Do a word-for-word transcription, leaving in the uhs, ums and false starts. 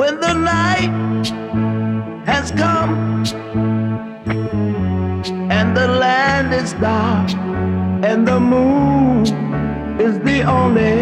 when the night has come and the land is dark and the moon is the only